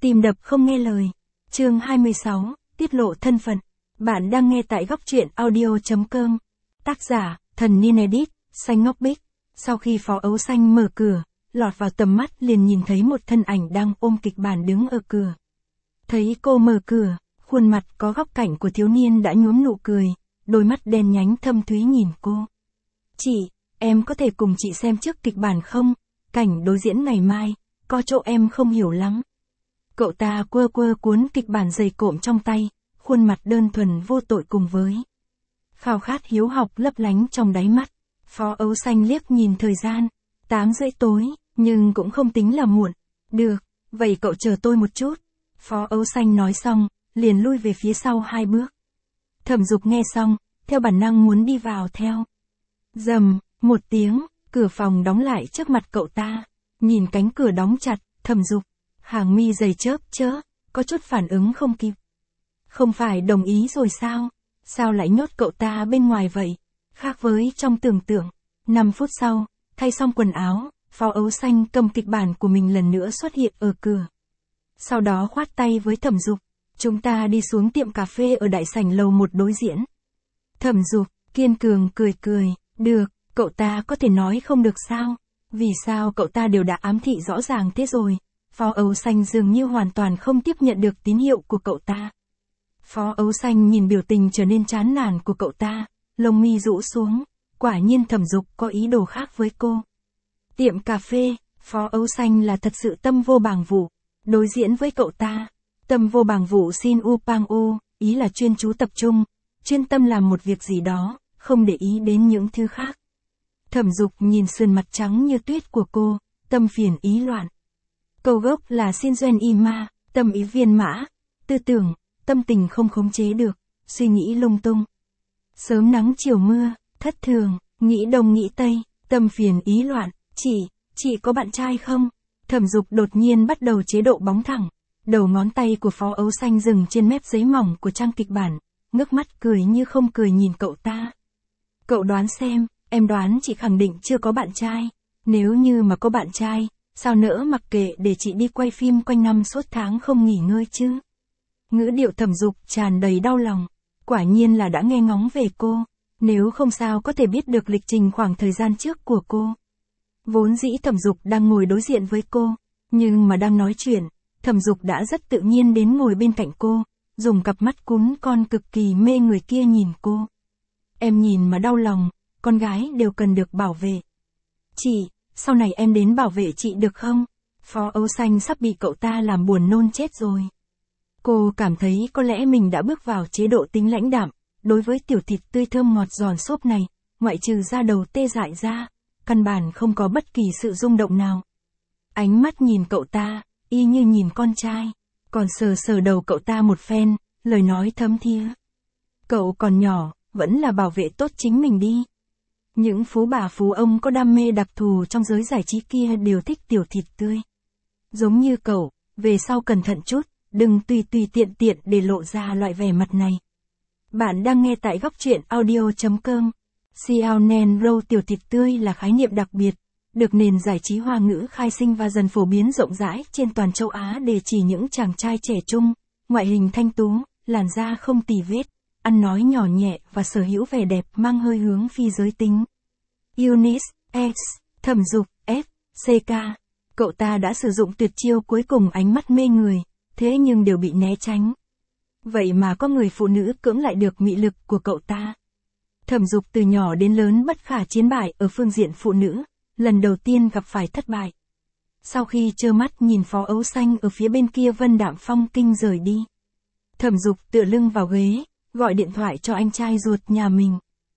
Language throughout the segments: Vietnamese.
Tim đập không nghe lời. Chương 26, tiết lộ thân phận. Bạn đang nghe tại góc truyện audio.com. Tác giả, Thần Niên Edit, Xanh Ngọc Bích. Sau khi Phó Ấu Xanh mở cửa, lọt vào tầm mắt liền nhìn thấy một thân ảnh đang ôm kịch bản đứng ở cửa. Thấy cô mở cửa, khuôn mặt có góc cạnh của thiếu niên đã nhuốm nụ cười, đôi mắt đen nhánh thâm thúy nhìn cô. Chị, em có thể cùng chị xem trước kịch bản không? Cảnh đối diễn ngày mai, có chỗ em không hiểu lắm. Cậu ta quơ quơ cuốn kịch bản dày cộm trong tay, khuôn mặt đơn thuần vô tội cùng với khao khát hiếu học lấp lánh trong đáy mắt. Phó Ấu Xanh liếc nhìn thời gian, 8:30 tối, nhưng cũng không tính là muộn. Được, vậy cậu chờ tôi một chút. Phó Ấu Xanh nói xong, liền lui về phía sau 2 bước. Thẩm Dục nghe xong, theo bản năng muốn đi vào theo. Rầm, một tiếng, cửa phòng đóng lại trước mặt cậu ta. Nhìn cánh cửa đóng chặt, Thẩm Dục, hàng mi dày chớp chớ, có chút phản ứng không kịp. Không phải đồng ý rồi sao? Sao lại nhốt cậu ta bên ngoài vậy? Khác với trong tưởng tượng. 5 phút sau, thay xong quần áo, Phó Ấu Xanh cầm kịch bản của mình lần nữa xuất hiện ở cửa. Sau đó khoát tay với Thẩm Dục. Chúng ta đi xuống tiệm cà phê ở đại sảnh lầu 1 đối diễn. Thẩm Dục, kiên cường cười cười, được, cậu ta có thể nói không được sao? Vì sao cậu ta đều đã ám thị rõ ràng thế rồi? Phó Ấu Xanh dường như hoàn toàn không tiếp nhận được tín hiệu của cậu ta. Phó Ấu Xanh nhìn biểu tình trở nên chán nản của cậu ta, lông mi rũ xuống, quả nhiên Thẩm Dục có ý đồ khác với cô. Tiệm cà phê, Phó Ấu Xanh là thật sự tâm vô bàng vụ, đối diễn với cậu ta. Tâm vô bàng vụ xin u pang u, ý là chuyên chú tập trung, chuyên tâm làm một việc gì đó, không để ý đến những thứ khác. Thẩm Dục nhìn sườn mặt trắng như tuyết của cô, tâm phiền ý loạn. Câu gốc là xin duyên y ma, tâm ý viên mã, tư tưởng, tâm tình không khống chế được, suy nghĩ lung tung. Sớm nắng chiều mưa, thất thường, nghĩ đông nghĩ tây, tâm phiền ý loạn, chị có bạn trai không? Thẩm Dục đột nhiên bắt đầu chế độ bóng thẳng, đầu ngón tay của Phó Ấu Xanh dừng trên mép giấy mỏng của trang kịch bản, ngước mắt cười như không cười nhìn cậu ta. Cậu đoán xem, em đoán chị khẳng định chưa có bạn trai, nếu như mà có bạn trai, sao nỡ mặc kệ để chị đi quay phim quanh năm suốt tháng không nghỉ ngơi chứ? Ngữ điệu Thẩm Dục tràn đầy đau lòng, quả nhiên là đã nghe ngóng về cô, nếu không sao có thể biết được lịch trình khoảng thời gian trước của cô. Vốn dĩ Thẩm Dục đang ngồi đối diện với cô, nhưng mà đang nói chuyện, Thẩm Dục đã rất tự nhiên đến ngồi bên cạnh cô, dùng cặp mắt cún con cực kỳ mê người kia nhìn cô. Em nhìn mà đau lòng, con gái đều cần được bảo vệ. Chị, sau này em đến bảo vệ chị được không? Phó Ấu Xanh sắp bị cậu ta làm buồn nôn chết rồi. Cô cảm thấy có lẽ mình đã bước vào chế độ tính lãnh đạm, đối với tiểu thịt tươi thơm ngọt giòn xốp này, ngoại trừ da đầu tê dại ra, căn bản không có bất kỳ sự rung động nào. Ánh mắt nhìn cậu ta, y như nhìn con trai, còn sờ sờ đầu cậu ta một phen, lời nói thấm thía. Cậu còn nhỏ, vẫn là bảo vệ tốt chính mình đi. Những phú bà phú ông có đam mê đặc thù trong giới giải trí kia đều thích tiểu thịt tươi. Giống như cậu, về sau cẩn thận chút, đừng tùy tiện để lộ ra loại vẻ mặt này. Bạn đang nghe tại góc truyện audio.com. Xiaonen Roll tiểu thịt tươi là khái niệm đặc biệt, được nền giải trí Hoa ngữ khai sinh và dần phổ biến rộng rãi trên toàn châu Á để chỉ những chàng trai trẻ trung, ngoại hình thanh tú, làn da không tì vết, ăn nói nhỏ nhẹ và sở hữu vẻ đẹp mang hơi hướng phi giới tính. Eunice, X, Thẩm Dục, F, CK. Cậu ta đã sử dụng tuyệt chiêu cuối cùng ánh mắt mê người, thế nhưng đều bị né tránh. Vậy mà có người phụ nữ cưỡng lại được mị lực của cậu ta. Thẩm Dục từ nhỏ đến lớn bất khả chiến bại ở phương diện phụ nữ, lần đầu tiên gặp phải thất bại. Sau khi trơ mắt nhìn Phó Ấu Xanh ở phía bên kia vân đạm phong kinh rời đi, Thẩm Dục tựa lưng vào ghế, gọi điện thoại cho anh trai ruột nhà mình.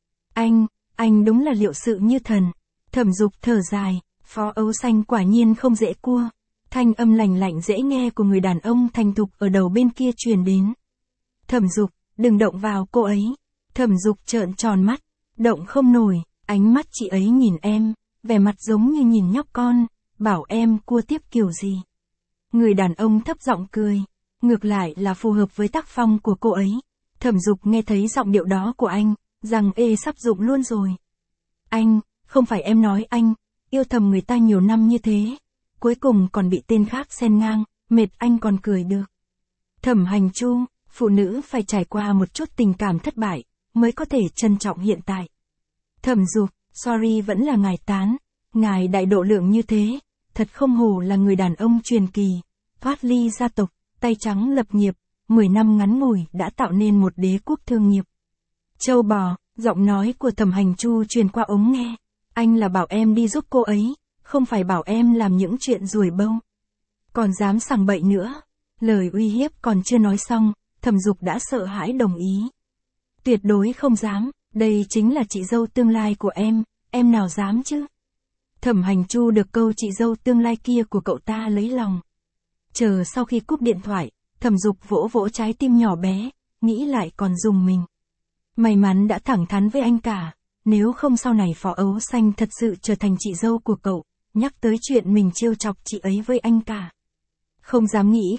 Anh đúng là liệu sự như thần. Thẩm Dục thở dài, Phó Ấu Xanh quả nhiên không dễ cua. Thanh âm lành lạnh dễ nghe của người đàn ông thành thục ở đầu bên kia truyền đến. Thẩm Dục, đừng động vào cô ấy. Thẩm Dục trợn tròn mắt, động không nổi, ánh mắt chị ấy nhìn em, vẻ mặt giống như nhìn nhóc con, bảo em cua tiếp kiểu gì. Người đàn ông thấp giọng cười, ngược lại là phù hợp với tác phong của cô ấy. Thẩm Dục nghe thấy giọng điệu đó của anh, rằng sắp dụng luôn rồi. Anh, không phải em nói anh, yêu thầm người ta nhiều năm như thế, cuối cùng còn bị tên khác xen ngang, mệt anh còn cười được. Thẩm Hành Chu, phụ nữ phải trải qua một chút tình cảm thất bại, mới có thể trân trọng hiện tại. Thẩm Dục, sorry vẫn là ngài tán, ngài đại độ lượng như thế, thật không hổ là người đàn ông truyền kỳ, thoát ly gia tộc, tay trắng lập nghiệp, 10 năm ngắn ngủi đã tạo nên một đế quốc thương nghiệp. Châu bò, giọng nói của Thẩm Hành Chu truyền qua ống nghe, anh là bảo em đi giúp cô ấy, không phải bảo em làm những chuyện ruồi bâu. Còn dám sằng bậy nữa. Lời uy hiếp còn chưa nói xong, Thẩm Dục đã sợ hãi đồng ý. Tuyệt đối không dám, đây chính là chị dâu tương lai của em nào dám chứ. Thẩm Hành Chu được câu chị dâu tương lai kia của cậu ta lấy lòng. Chờ sau khi cúp điện thoại, Thẩm Dục vỗ vỗ trái tim nhỏ bé, nghĩ lại còn rùng mình. May mắn đã thẳng thắn với anh cả, nếu không sau này Phó Ấu Xanh thật sự trở thành chị dâu của cậu, nhắc tới chuyện mình trêu chọc chị ấy với anh cả. Không dám nghĩ.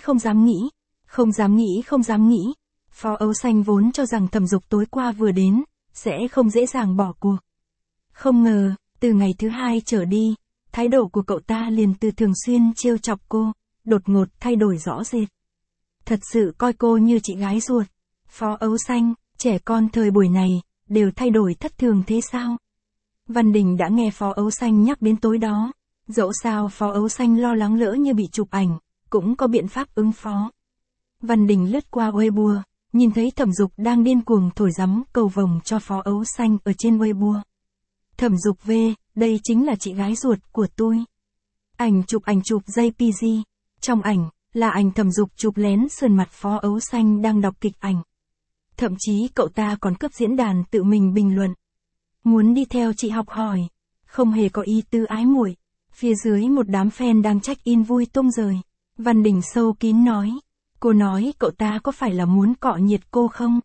Phó Ấu Xanh vốn cho rằng Thẩm Dục tối qua vừa đến, sẽ không dễ dàng bỏ cuộc. Không ngờ, từ ngày thứ 2 trở đi, thái độ của cậu ta liền từ thường xuyên trêu chọc cô, đột ngột thay đổi rõ rệt. Thật sự coi cô như chị gái ruột. Phó Ấu Xanh, trẻ con thời buổi này, đều thay đổi thất thường thế sao? Văn Đình đã nghe Phó Ấu Xanh nhắc đến tối đó. Dẫu sao Phó Ấu Xanh lo lắng lỡ như bị chụp ảnh, cũng có biện pháp ứng phó. Văn Đình lướt qua Weibo, nhìn thấy Thẩm Dục đang điên cuồng thổi giấm cầu vồng cho Phó Ấu Xanh ở trên Weibo. Thẩm Dục V, đây chính là chị gái ruột của tôi. Ảnh chụp JPG. Trong ảnh, là ảnh Thẩm Dục chụp lén sườn mặt Phó Ấu Xanh đang đọc kịch ảnh. Thậm chí cậu ta còn cướp diễn đàn tự mình bình luận. Muốn đi theo chị học hỏi, không hề có ý tư ái muội. Phía dưới một đám fan đang check-in vui tung rời. Văn Đình sâu kín nói. Cô nói cậu ta có phải là muốn cọ nhiệt cô không?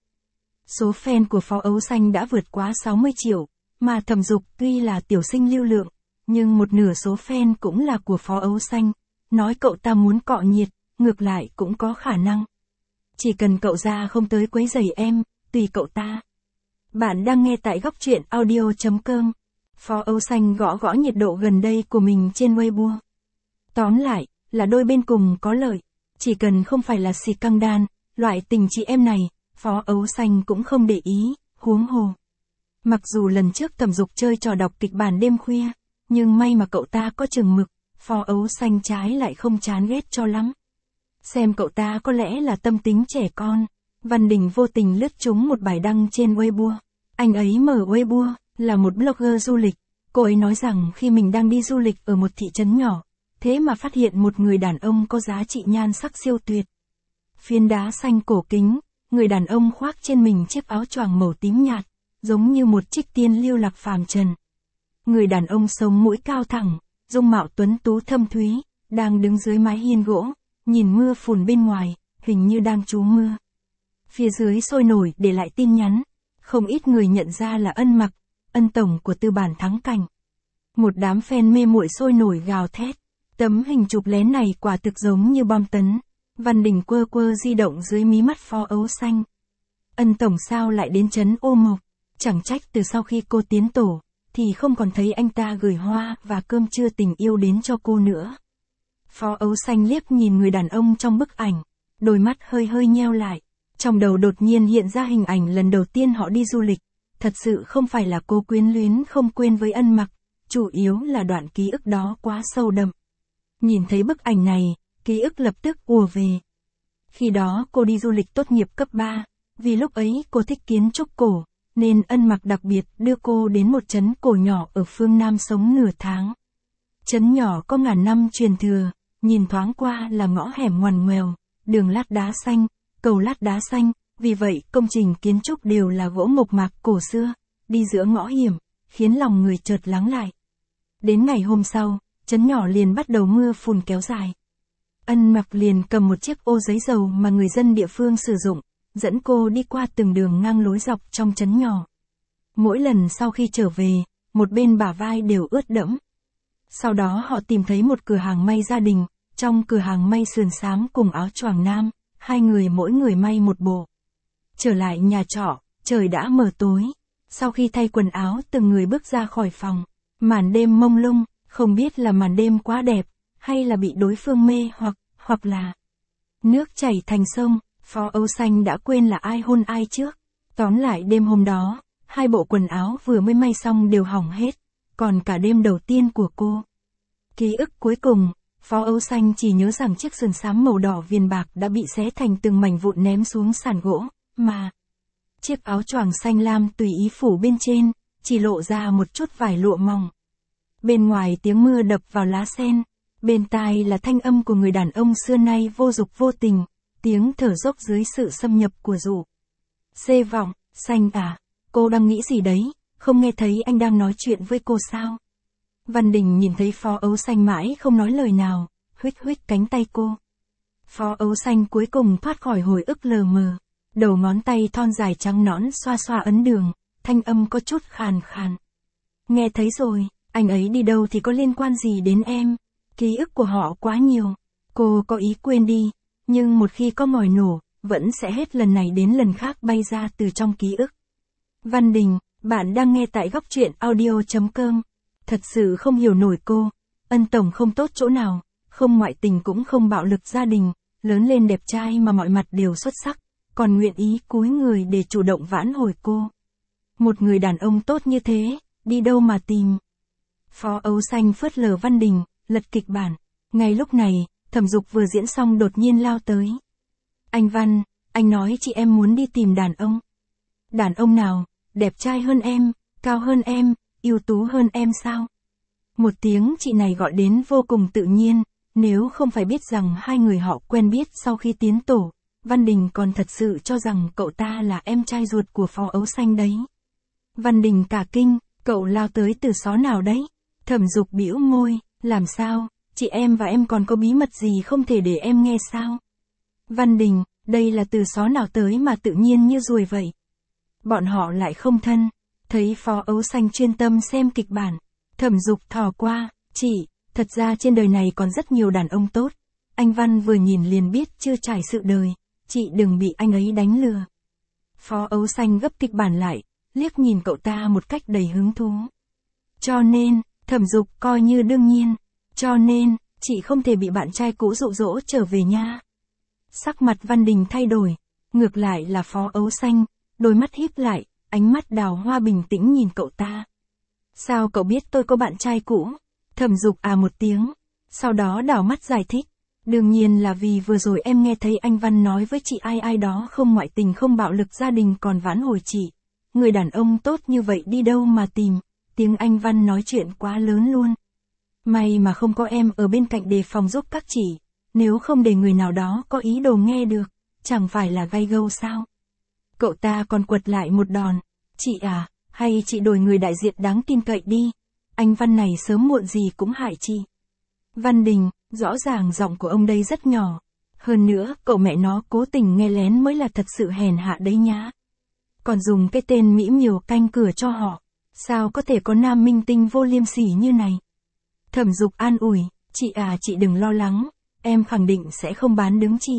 Số fan của Phó Ấu Xanh đã vượt quá 60 triệu, mà Thẩm Dục tuy là tiểu sinh lưu lượng, nhưng một nửa số fan cũng là của Phó Ấu Xanh. Nói cậu ta muốn cọ nhiệt, ngược lại cũng có khả năng. Chỉ cần cậu ra không tới quấy rầy em, tùy cậu ta. Bạn đang nghe tại góc truyện audio.com. Phó Ấu Xanh gõ nhiệt độ gần đây của mình trên Weibo. Tóm lại, là đôi bên cùng có lợi. Chỉ cần không phải là xì căng đan, loại tình chị em này, Phó Ấu Xanh cũng không để ý, huống hồ. Mặc dù lần trước Thẩm Dục chơi trò đọc kịch bản đêm khuya, nhưng may mà cậu ta có chừng mực, Phó Ấu Xanh trái lại không chán ghét cho lắm. Xem cậu ta có lẽ là tâm tính trẻ con. Văn Đình vô tình lướt trúng một bài đăng trên Weibo. Anh ấy mở Weibo, là một blogger du lịch. Cô ấy nói rằng khi mình đang đi du lịch ở một thị trấn nhỏ, thế mà phát hiện một người đàn ông có giá trị nhan sắc siêu tuyệt. Phiến đá xanh cổ kính, người đàn ông khoác trên mình chiếc áo choàng màu tím nhạt, giống như một trích tiên lưu lạc phàm trần. Người đàn ông sống mũi cao thẳng, dung mạo tuấn tú thâm thúy, đang đứng dưới mái hiên gỗ, nhìn mưa phùn bên ngoài, hình như đang trú mưa. Phía dưới sôi nổi để lại tin nhắn, không ít người nhận ra là Ân Mặc, ân tổng của tư bản Thắng Cảnh. Một đám fan mê muội sôi nổi gào thét, tấm hình chụp lén này quả thực giống như bom tấn. Văn Đình quơ di động dưới mí mắt Phó Ấu Xanh. Ân tổng sao lại đến trấn Ô Mộc, chẳng trách từ sau khi cô tiến tổ, thì không còn thấy anh ta gửi hoa và cơm trưa tình yêu đến cho cô nữa. Phó Ấu Xanh liếc nhìn người đàn ông trong bức ảnh, đôi mắt hơi nheo lại. Trong đầu đột nhiên hiện ra hình ảnh lần đầu tiên họ đi du lịch. Thật sự không phải là cô quyến luyến không quên với Ân Mặc, chủ yếu là đoạn ký ức đó quá sâu đậm. Nhìn thấy bức ảnh này, ký ức lập tức ùa về. Khi đó cô đi du lịch tốt nghiệp cấp 3, vì lúc ấy cô thích kiến trúc cổ, nên Ân Mặc đặc biệt đưa cô đến một trấn cổ nhỏ ở phương Nam sống nửa tháng. Trấn nhỏ có ngàn năm truyền thừa, nhìn thoáng qua là ngõ hẻm ngoằn ngoèo, đường lát đá xanh, cầu lát đá xanh, vì vậy công trình kiến trúc đều là gỗ mộc mạc cổ xưa, đi giữa ngõ hiểm, khiến lòng người chợt lắng lại. Đến ngày hôm sau, trấn nhỏ liền bắt đầu mưa phùn kéo dài. Ân Mặc liền cầm một chiếc ô giấy dầu mà người dân địa phương sử dụng, dẫn cô đi qua từng đường ngang lối dọc trong trấn nhỏ. Mỗi lần sau khi trở về, một bên bả vai đều ướt đẫm. Sau đó họ tìm thấy một cửa hàng may gia đình, trong cửa hàng may sườn xám cùng áo choàng nam, hai người mỗi người may một bộ. Trở lại nhà trọ, trời đã mờ tối. Sau khi thay quần áo từng người bước ra khỏi phòng, màn đêm mông lung, không biết là màn đêm quá đẹp, hay là bị đối phương mê hoặc, hoặc là nước chảy thành sông, Phó Âu Xanh đã quên là ai hôn ai trước. Tóm lại đêm hôm đó, 2 bộ quần áo vừa mới may xong đều hỏng hết, còn cả đêm đầu tiên của cô. Ký ức cuối cùng, Phó Âu Xanh chỉ nhớ rằng chiếc sườn xám màu đỏ viền bạc đã bị xé thành từng mảnh vụn ném xuống sàn gỗ, mà chiếc áo choàng xanh lam tùy ý phủ bên trên, chỉ lộ ra một chút vải lụa mỏng. Bên ngoài tiếng mưa đập vào lá sen, bên tai là thanh âm của người đàn ông xưa nay vô dục vô tình, tiếng thở dốc dưới sự xâm nhập của rủ. Xê vọng, Xanh à, cô đang nghĩ gì đấy, không nghe thấy anh đang nói chuyện với cô sao? Văn Đình nhìn thấy Phó Âu Xanh mãi không nói lời nào, huých huých cánh tay cô. Phó Âu Xanh cuối cùng thoát khỏi hồi ức lờ mờ, đầu ngón tay thon dài trắng nõn xoa xoa ấn đường, thanh âm có chút khàn khàn. Nghe thấy rồi, anh ấy đi đâu thì có liên quan gì đến em, ký ức của họ quá nhiều, cô có ý quên đi, nhưng một khi có ngòi nổ, vẫn sẽ hết lần này đến lần khác bay ra từ trong ký ức. Văn Đình, bạn đang nghe tại góc truyện audio.com. Thật sự không hiểu nổi cô, Ân tổng không tốt chỗ nào, không ngoại tình cũng không bạo lực gia đình, lớn lên đẹp trai mà mọi mặt đều xuất sắc, còn nguyện ý cúi người để chủ động vãn hồi cô. Một người đàn ông tốt như thế, đi đâu mà tìm? Phó Âu Xanh phớt lờ Văn Đình, lật kịch bản. Ngay lúc này, Thẩm Dục vừa diễn xong đột nhiên lao tới. Anh Văn, anh nói chị em muốn đi tìm đàn ông. Đàn ông nào, đẹp trai hơn em, cao hơn em, ưu tú hơn em sao? Một tiếng chị này gọi đến vô cùng tự nhiên, nếu không phải biết rằng hai người họ quen biết sau khi tiến tổ, Văn Đình còn thật sự cho rằng cậu ta là em trai ruột của Phó Âu Xanh đấy. Văn Đình cả kinh, cậu lao tới từ xó nào đấy? Thẩm Dục bĩu môi, làm sao, chị em và em còn có bí mật gì không thể để em nghe sao? Văn Đình, đây là từ xó nào tới mà tự nhiên như ruồi vậy? Bọn họ lại không thân. Thấy Phó Âu Xanh chuyên tâm xem kịch bản, Thẩm Dục thò qua, chị, thật ra trên đời này còn rất nhiều đàn ông tốt. Anh Văn vừa nhìn liền biết chưa trải sự đời, chị đừng bị anh ấy đánh lừa. Phó Âu Xanh gấp kịch bản lại, liếc nhìn cậu ta một cách đầy hứng thú. Cho nên, Thẩm Dục coi như đương nhiên, cho nên, chị không thể bị bạn trai cũ dụ dỗ trở về nha. Sắc mặt Văn Đình thay đổi, ngược lại là Phó Âu Xanh, đôi mắt híp lại, ánh mắt đào hoa bình tĩnh nhìn cậu ta. Sao cậu biết tôi có bạn trai cũ? Thẩm Dục à một tiếng, sau đó đảo mắt giải thích. Đương nhiên là vì vừa rồi em nghe thấy anh Văn nói với chị ai đó không ngoại tình không bạo lực gia đình còn vãn hồi chị. Người đàn ông tốt như vậy đi đâu mà tìm, tiếng anh Văn nói chuyện quá lớn luôn. May mà không có em ở bên cạnh đề phòng giúp các chị, nếu không để người nào đó có ý đồ nghe được, chẳng phải là gai gâu sao? Cậu ta còn quật lại một đòn. Chị à, hay chị đổi người đại diện đáng tin cậy đi. Anh Văn này sớm muộn gì cũng hại chị. Văn Đình, rõ ràng giọng của ông đây rất nhỏ. Hơn nữa, cậu mẹ nó cố tình nghe lén mới là thật sự hèn hạ đấy nhá. Còn dùng cái tên mỹ miều canh cửa cho họ. Sao có thể có nam minh tinh vô liêm sỉ như này? Thẩm Dục an ủi, chị à chị đừng lo lắng, em khẳng định sẽ không bán đứng chị.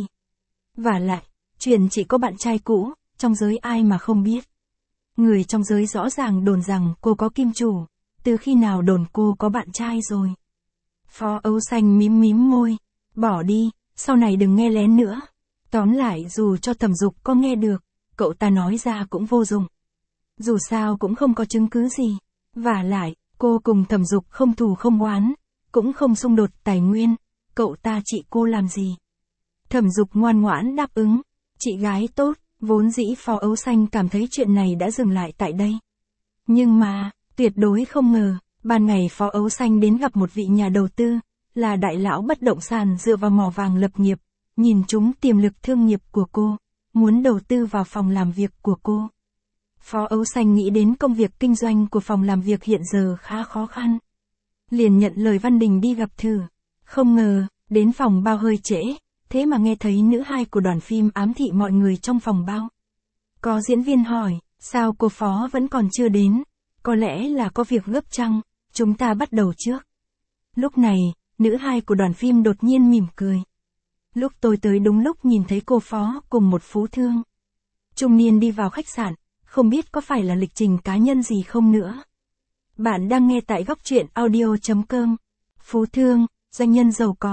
Vả lại, chuyện chị có bạn trai cũ, trong giới ai mà không biết. Người trong giới rõ ràng đồn rằng cô có kim chủ, từ khi nào đồn cô có bạn trai rồi. Phó Âu Xanh mím mím môi, bỏ đi, sau này đừng nghe lén nữa. Tóm lại dù cho Thẩm Dục có nghe được, cậu ta nói ra cũng vô dụng. Dù sao cũng không có chứng cứ gì. Vả lại, cô cùng Thẩm Dục không thù không oán, cũng không xung đột tài nguyên, cậu ta trị cô làm gì? Thẩm Dục ngoan ngoãn đáp ứng, chị gái tốt, vốn dĩ Phó Âu Xanh cảm thấy chuyện này đã dừng lại tại đây. Nhưng mà, tuyệt đối không ngờ, ban ngày Phó Âu Xanh đến gặp một vị nhà đầu tư, là đại lão bất động sản dựa vào mỏ vàng lập nghiệp, nhìn trúng tiềm lực thương nghiệp của cô, muốn đầu tư vào phòng làm việc của cô. Phó Âu Xanh nghĩ đến công việc kinh doanh của phòng làm việc hiện giờ khá khó khăn. Liền nhận lời Văn Đình đi gặp thử. Không ngờ, đến phòng bao hơi trễ, thế mà nghe thấy nữ hai của đoàn phim ám thị mọi người trong phòng bao. Có diễn viên hỏi, sao cô Phó vẫn còn chưa đến? Có lẽ là có việc gấp chăng, chúng ta bắt đầu trước. Lúc này, nữ hai của đoàn phim đột nhiên mỉm cười. Lúc tôi tới đúng lúc nhìn thấy cô Phó cùng một phú thương trung niên đi vào khách sạn, không biết có phải là lịch trình cá nhân gì không nữa. Bạn đang nghe tại góc truyện audio.com. Phú thương, doanh nhân giàu có,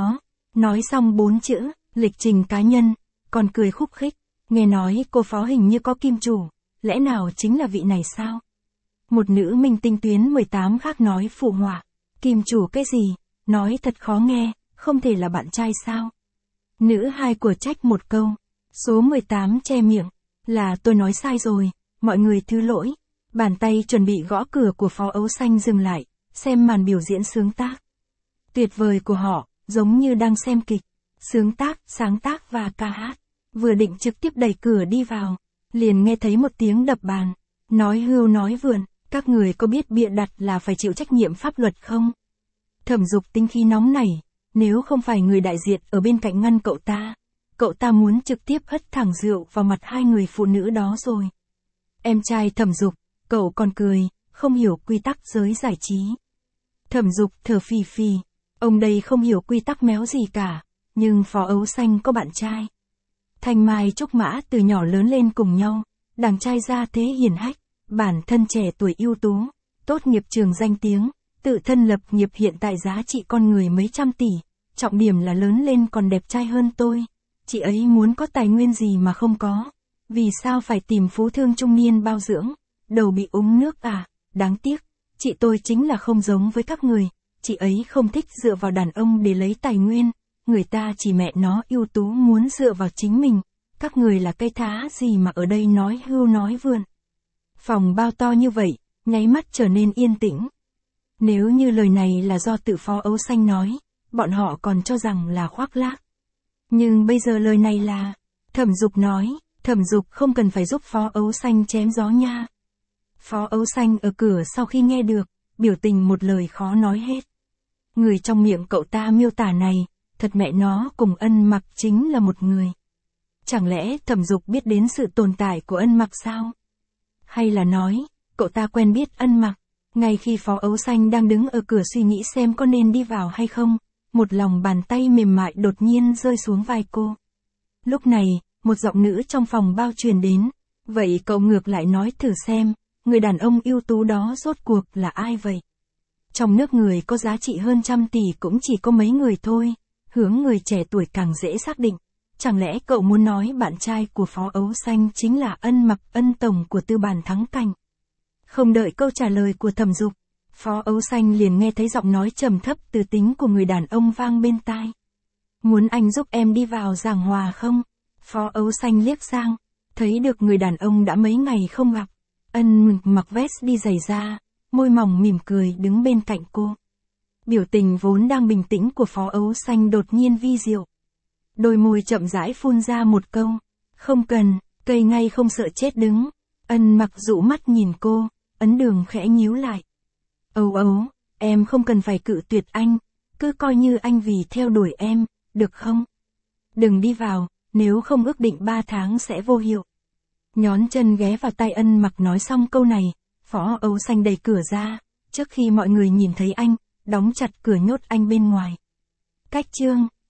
Nói xong 4 chữ, lịch trình cá nhân, còn cười khúc khích, nghe nói cô phó hình như có kim chủ, lẽ nào chính là vị này sao? Một nữ minh tinh tuyến 18 khác nói phụ họa, kim chủ cái gì, nói thật khó nghe, không thể là bạn trai sao? Nữ 2 của trách một câu, số 18 che miệng, là tôi nói sai rồi, mọi người thứ lỗi. Bàn tay chuẩn bị gõ cửa của phó ấu xanh dừng lại, xem màn biểu diễn sướng tác. Tuyệt vời của họ, giống như đang xem kịch, sướng tác, sáng tác và ca hát. Vừa định trực tiếp đẩy cửa đi vào, liền nghe thấy một tiếng đập bàn, nói hưu nói vượn, các người có biết bịa đặt là phải chịu trách nhiệm pháp luật không? Thẩm Dục tính khí nóng nảy, nếu không phải người đại diện ở bên cạnh ngăn cậu ta muốn trực tiếp hất thẳng rượu vào mặt hai người phụ nữ đó rồi. Em trai Thẩm Dục, cậu còn cười, không hiểu quy tắc giới giải trí. Thẩm Dục thở phì phì, ông đây không hiểu quy tắc méo gì cả, nhưng phó ấu xanh có bạn trai. Thanh Mai Trúc Mã từ nhỏ lớn lên cùng nhau, đàn trai gia thế hiển hách, bản thân trẻ tuổi ưu tú, tốt nghiệp trường danh tiếng, tự thân lập nghiệp hiện tại giá trị con người mấy trăm tỷ, trọng điểm là lớn lên còn đẹp trai hơn tôi. Chị ấy muốn có tài nguyên gì mà không có, vì sao phải tìm phú thương trung niên bao dưỡng, đầu bị uống nước à, đáng tiếc, chị tôi chính là không giống với các người, chị ấy không thích dựa vào đàn ông để lấy tài nguyên, người ta chỉ mẹ nó ưu tú muốn dựa vào chính mình, các người là cây thá gì mà ở đây nói hưu nói vượn. Phòng bao to như vậy, nháy mắt trở nên yên tĩnh. Nếu như lời này là do tự phó ấu xanh nói, bọn họ còn cho rằng là khoác lác. Nhưng bây giờ lời này là, Thẩm Dục nói, Thẩm Dục không cần phải giúp phó ấu xanh chém gió nha. Phó ấu xanh ở cửa sau khi nghe được, biểu tình một lời khó nói hết. Người trong miệng cậu ta miêu tả này, thật mẹ nó cùng Ân Mặc chính là một người. Chẳng lẽ Thẩm Dục biết đến sự tồn tại của Ân Mặc sao? Hay là nói, cậu ta quen biết Ân Mặc, ngay khi phó ấu xanh đang đứng ở cửa suy nghĩ xem có nên đi vào hay không, một lòng bàn tay mềm mại đột nhiên rơi xuống vai cô. Lúc này, một giọng nữ trong phòng bao truyền đến, vậy cậu ngược lại nói thử xem, người đàn ông ưu tú đó rốt cuộc là ai vậy? Trong nước người có giá trị hơn 100 tỷ cũng chỉ có mấy người thôi, hướng người trẻ tuổi càng dễ xác định. Chẳng lẽ cậu muốn nói bạn trai của phó ấu xanh chính là Ân Mặc, Ân tổng của tư bản Thắng Cảnh? Không đợi câu trả lời của Thẩm Dục, phó ấu xanh liền nghe thấy giọng nói trầm thấp từ tính của người đàn ông vang bên tai. Muốn anh giúp em đi vào giảng hòa không? Phó ấu xanh liếc sang, thấy được người đàn ông đã mấy ngày không gặp. Ân mặc vest đi giày da, môi mỏng mỉm cười đứng bên cạnh cô. Biểu tình vốn đang bình tĩnh của phó ấu xanh đột nhiên vi diệu. Đôi môi chậm rãi phun ra một câu, không cần, cây ngay không sợ chết đứng. Ân mặc dụ mắt nhìn cô, ấn đường khẽ nhíu lại. Âu ấu, em không cần phải cự tuyệt anh, cứ coi như anh vì theo đuổi em, được không? Đừng đi vào, nếu không ước định 3 tháng sẽ vô hiệu. Nhón chân ghé vào tay Ân Mặc nói xong câu này, phó ấu xanh đẩy cửa ra, trước khi mọi người nhìn thấy anh, đóng chặt cửa nhốt anh bên ngoài. Cách chương